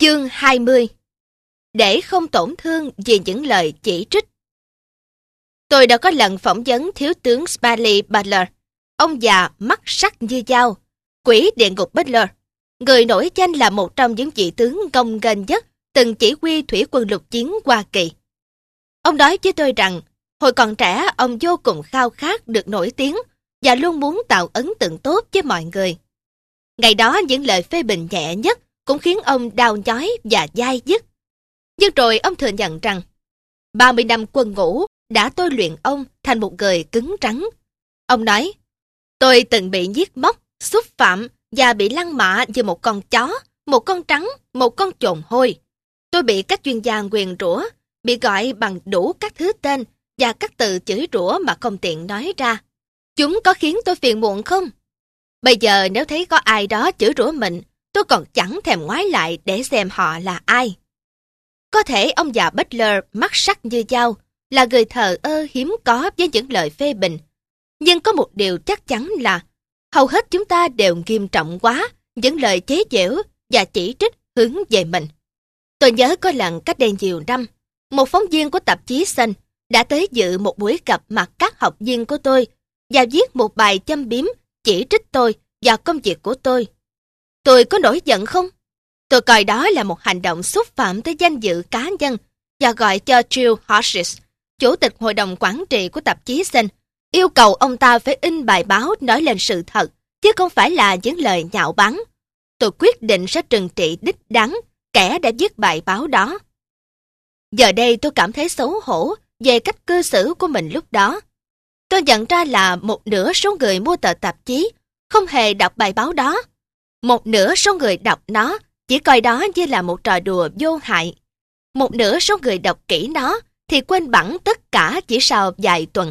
Chương 20. Để không tổn thương vì những lời chỉ trích. Tôi đã có lần phỏng vấn thiếu tướng Smiley Butler, ông già mắt sắc như dao, quỷ địa ngục Butler, người nổi danh là một trong những vị tướng gông ghênh nhất từng chỉ huy thủy quân lục chiến Hoa Kỳ. Ông nói với tôi rằng, hồi còn trẻ ông vô cùng khao khát được nổi tiếng và luôn muốn tạo ấn tượng tốt với mọi người. Ngày đó những lời phê bình nhẹ nhất cũng khiến ông đau nhói và dai dứt. Nhưng rồi ông thừa nhận rằng 30 năm quân ngũ đã tôi luyện ông thành một người cứng rắn. Ông nói, tôi từng bị giết móc, xúc phạm và bị lăng mạ như một con chó, một con trắng, một con chồn hôi. Tôi bị các chuyên gia nguyền rủa, bị gọi bằng đủ các thứ tên và các từ chửi rủa mà không tiện nói ra. Chúng có khiến tôi phiền muộn không? Bây giờ nếu thấy có ai đó chửi rủa mình, tôi còn chẳng thèm ngoái lại để xem họ là ai. Có thể ông già Butler mắt sắc như dao là người thờ ơ hiếm có với những lời phê bình. Nhưng có một điều chắc chắn là hầu hết chúng ta đều nghiêm trọng quá những lời chế giễu và chỉ trích hướng về mình. Tôi nhớ có lần cách đây nhiều năm, một phóng viên của tạp chí Sun đã tới dự một buổi gặp mặt các học viên của tôi và viết một bài châm biếm chỉ trích tôi và công việc của tôi. Tôi có nổi giận không? Tôi coi đó là một hành động xúc phạm tới danh dự cá nhân và gọi cho Jill Hodges, chủ tịch hội đồng quản trị của tạp chí Sun, yêu cầu ông ta phải in bài báo nói lên sự thật, chứ không phải là những lời nhạo báng. Tôi quyết định sẽ trừng trị đích đáng kẻ đã viết bài báo đó. Giờ đây tôi cảm thấy xấu hổ về cách cư xử của mình lúc đó. Tôi nhận ra là một nửa số người mua tờ tạp chí không hề đọc bài báo đó. Một nửa số người đọc nó chỉ coi đó như là một trò đùa vô hại. Một nửa số người đọc kỹ nó thì quên bẵng tất cả chỉ sau vài tuần.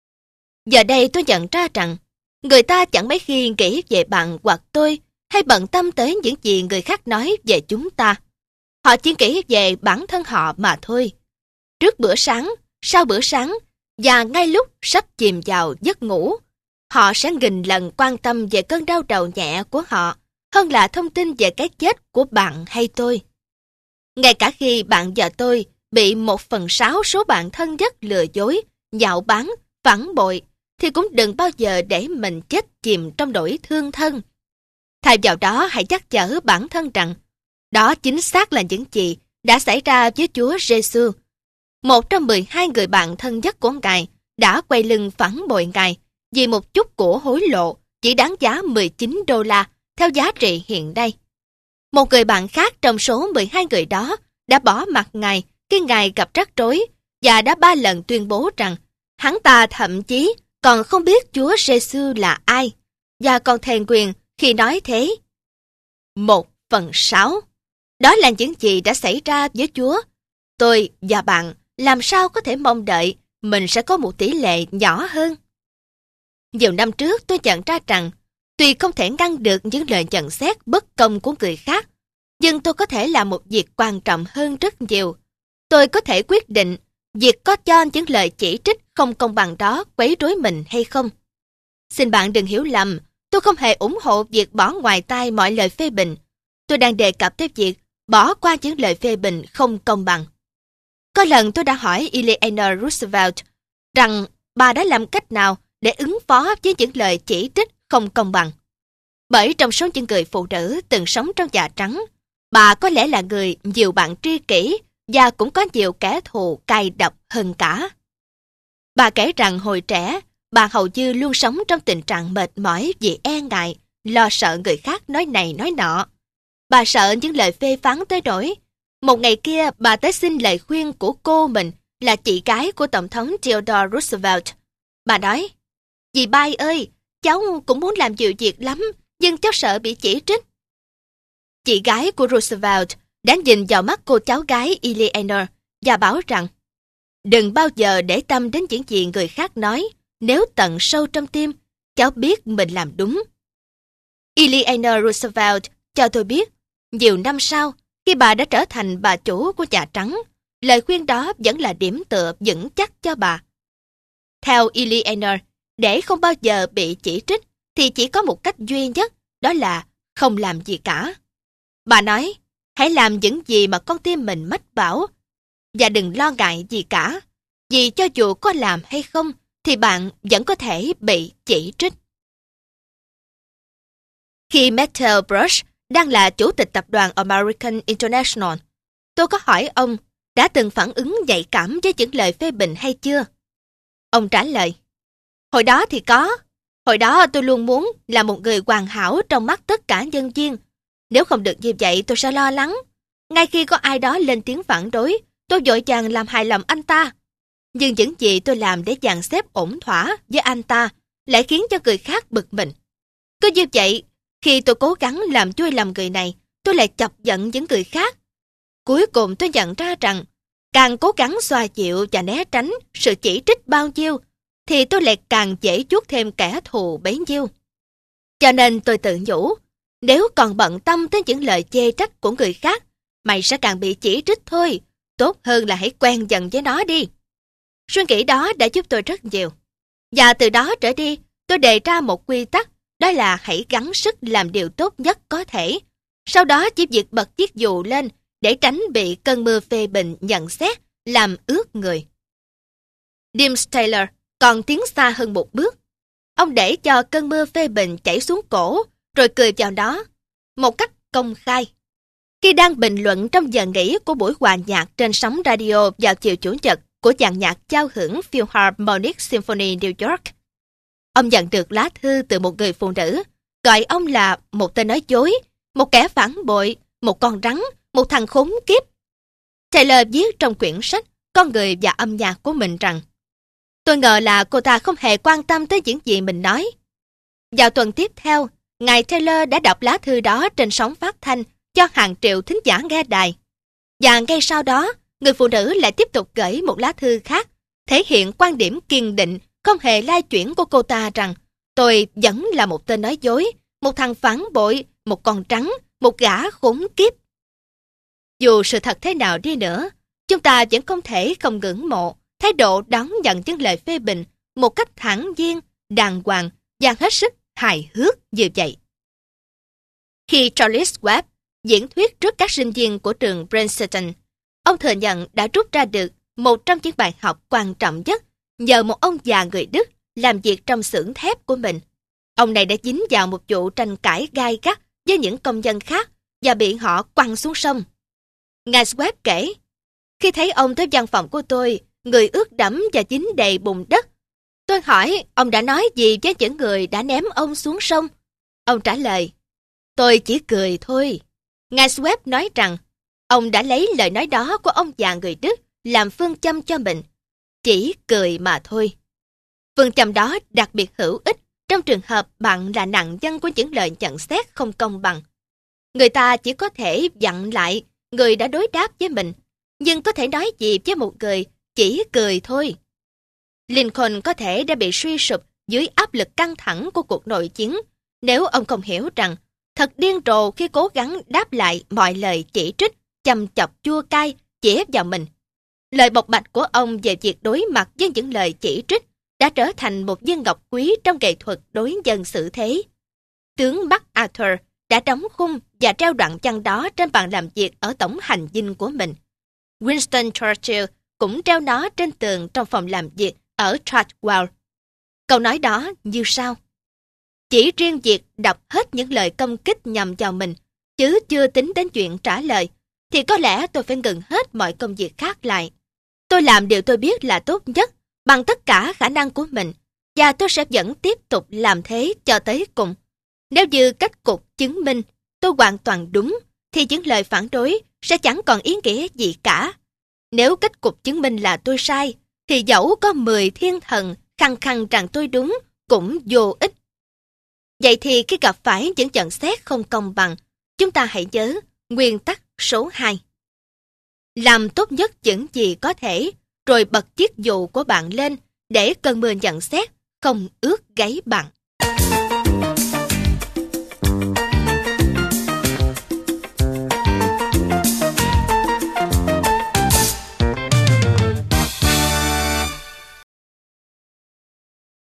Giờ đây tôi nhận ra rằng người ta chẳng mấy khi nghĩ về bạn hoặc tôi hay bận tâm tới những gì người khác nói về chúng ta. Họ chỉ nghĩ về bản thân họ mà thôi. Trước bữa sáng, sau bữa sáng và ngay lúc sắp chìm vào giấc ngủ, họ sẽ nghìn lần quan tâm về cơn đau đầu nhẹ của họ hơn là thông tin về cái chết của bạn hay tôi. Ngay cả khi bạn và tôi bị 1/6 số bạn thân nhất lừa dối, nhạo báng, phản bội, thì cũng đừng bao giờ để mình chết chìm trong nỗi thương thân. Thay vào đó hãy nhắc nhở bản thân rằng đó chính xác là những gì đã xảy ra với Chúa Giêsu. Một trong 12 người bạn thân nhất của Ngài đã quay lưng phản bội Ngài vì một chút của hối lộ chỉ đáng giá $19 theo giá trị hiện nay. Một người bạn khác trong số 12 người đó đã bỏ mặc Ngài khi Ngài gặp rắc rối và đã 3 lần tuyên bố rằng hắn ta thậm chí còn không biết Chúa Giêsu là ai và còn thèn quyền khi nói thế. 1/6. Đó là những gì đã xảy ra với Chúa. Tôi và bạn làm sao có thể mong đợi mình sẽ có một tỷ lệ nhỏ hơn? Nhiều năm trước tôi nhận ra rằng tuy không thể ngăn được những lời nhận xét bất công của người khác, nhưng tôi có thể làm một việc quan trọng hơn rất nhiều. Tôi có thể quyết định việc có cho những lời chỉ trích không công bằng đó quấy rối mình hay không. Xin bạn đừng hiểu lầm, tôi không hề ủng hộ việc bỏ ngoài tai mọi lời phê bình. Tôi đang đề cập tới việc bỏ qua những lời phê bình không công bằng. Có lần tôi đã hỏi Eleanor Roosevelt rằng bà đã làm cách nào để ứng phó với những lời chỉ trích không công bằng. Bởi trong số những người phụ nữ từng sống trong Nhà Trắng, bà có lẽ là người nhiều bạn tri kỷ và cũng có nhiều kẻ thù cay độc hơn cả. Bà kể rằng hồi trẻ, bà hầu như luôn sống trong tình trạng mệt mỏi vì e ngại, lo sợ người khác nói này nói nọ. Bà sợ những lời phê phán tới nỗi. Một ngày kia, bà tới xin lời khuyên của cô mình là chị gái của Tổng thống Theodore Roosevelt. Bà nói, dì Bai ơi, cháu cũng muốn làm nhiều việc lắm, nhưng cháu sợ bị chỉ trích. Chị gái của Roosevelt đã nhìn vào mắt cô cháu gái Eleanor và bảo rằng, đừng bao giờ để tâm đến những gì người khác nói, nếu tận sâu trong tim, cháu biết mình làm đúng. Eleanor Roosevelt cho tôi biết, nhiều năm sau, khi bà đã trở thành bà chủ của Nhà Trắng, lời khuyên đó vẫn là điểm tựa vững chắc cho bà. Theo Eleanor, để không bao giờ bị chỉ trích thì chỉ có một cách duy nhất, đó là không làm gì cả. Bà nói, Hãy làm những gì mà con tim mình mách bảo. Và đừng lo ngại gì cả. Vì cho dù có làm hay không, thì bạn vẫn có thể bị chỉ trích. Khi Matthew Brush đang là chủ tịch tập đoàn American International, tôi có hỏi ông đã từng phản ứng nhạy cảm với những lời phê bình hay chưa? Ông trả lời, hồi đó thì có. Hồi đó tôi luôn muốn là một người hoàn hảo trong mắt tất cả nhân viên. Nếu không được như vậy tôi sẽ lo lắng. Ngay khi có ai đó lên tiếng phản đối, tôi vội vàng làm hài lòng anh ta. Nhưng những gì tôi làm để dàn xếp ổn thỏa với anh ta lại khiến cho người khác bực mình. Cứ như vậy, khi tôi cố gắng làm vui lòng người này, tôi lại chọc giận những người khác. Cuối cùng tôi nhận ra rằng, càng cố gắng xoa dịu và né tránh sự chỉ trích bao nhiêu, thì tôi lại càng dễ chuốc thêm kẻ thù bấy nhiêu. Cho nên tôi tự nhủ, nếu còn bận tâm tới những lời chê trách của người khác, mày sẽ càng bị chỉ trích thôi. Tốt hơn là hãy quen dần với nó đi. Suy nghĩ đó đã giúp tôi rất nhiều. Và từ đó trở đi, tôi đề ra một quy tắc, đó là hãy gắng sức làm điều tốt nhất có thể. Sau đó chỉ việc bật chiếc dù lên để tránh bị cơn mưa phê bình nhận xét, làm ướt người. James Taylor còn tiến xa hơn một bước. Ông để cho cơn mưa phê bình chảy xuống cổ, rồi cười vào đó, một cách công khai. Khi đang bình luận trong giờ nghỉ của buổi hòa nhạc trên sóng radio vào chiều Chủ nhật của dàn nhạc giao hưởng Philharmonic Symphony New York, ông nhận được lá thư từ một người phụ nữ, gọi ông là một tên nói dối, một kẻ phản bội, một con rắn, một thằng khốn kiếp. Taylor viết trong quyển sách Con người và âm nhạc của mình rằng, tôi ngờ là cô ta không hề quan tâm tới những gì mình nói. Vào tuần tiếp theo, ngài Taylor đã đọc lá thư đó trên sóng phát thanh cho hàng triệu thính giả nghe đài. Và ngay sau đó, người phụ nữ lại tiếp tục gửi một lá thư khác, thể hiện quan điểm kiên định, không hề lai chuyển của cô ta rằng tôi vẫn là một tên nói dối, một thằng phản bội, một con trắng, một gã khốn kiếp. Dù sự thật thế nào đi nữa, chúng ta vẫn không thể không ngưỡng mộ thái độ đón nhận những lời phê bình một cách thản nhiên, đàng hoàng và hết sức hài hước như vậy. Khi Charles Webb diễn thuyết trước các sinh viên của trường Princeton, ông thừa nhận đã rút ra được một trong những bài học quan trọng nhất nhờ một ông già người Đức làm việc trong xưởng thép của mình. Ông này đã dính vào một vụ tranh cãi gai gắt với những công nhân khác và bị họ quăng xuống sông. Ngài Webb kể, khi thấy ông tới văn phòng của tôi, người ướt đẫm và dính đầy bùn đất. Tôi hỏi ông đã nói gì với những người đã ném ông xuống sông. Ông trả lời, tôi chỉ cười thôi. Ngài Webb nói rằng, ông đã lấy lời nói đó của ông già người Đức làm phương châm cho mình. Chỉ cười mà thôi. Phương châm đó đặc biệt hữu ích trong trường hợp bạn là nạn nhân của những lời nhận xét không công bằng. Người ta chỉ có thể dặn lại người đã đối đáp với mình, nhưng có thể nói gì với một người chỉ cười thôi. Lincoln có thể đã bị suy sụp dưới áp lực căng thẳng của cuộc nội chiến nếu ông không hiểu rằng thật điên rồ khi cố gắng đáp lại mọi lời chỉ trích, châm chọc chua cay, chĩa vào mình. Lời bộc bạch của ông về việc đối mặt với những lời chỉ trích đã trở thành một viên ngọc quý trong nghệ thuật đối nhân xử thế. Tướng MacArthur đã đóng khung và treo đoạn văn đó trên bàn làm việc ở tổng hành dinh của mình. Winston Churchill cũng treo nó trên tường trong phòng làm việc ở Chartwell. Câu nói đó như sau: chỉ riêng việc đọc hết những lời công kích nhằm vào mình, chứ chưa tính đến chuyện trả lời, thì có lẽ tôi phải ngừng hết mọi công việc khác lại. Tôi làm điều tôi biết là tốt nhất, bằng tất cả khả năng của mình, và tôi sẽ vẫn tiếp tục làm thế cho tới cùng. Nếu như kết cục chứng minh tôi hoàn toàn đúng, thì những lời phản đối sẽ chẳng còn ý nghĩa gì cả. Nếu kết cục chứng minh là tôi sai, thì dẫu có 10 thiên thần khăng khăng rằng tôi đúng cũng vô ích. Vậy thì khi gặp phải những nhận xét không công bằng, chúng ta hãy nhớ nguyên tắc số 2. Làm tốt nhất những gì có thể, rồi bật chiếc dù của bạn lên để cơn mưa nhận xét không ướt gáy bạn.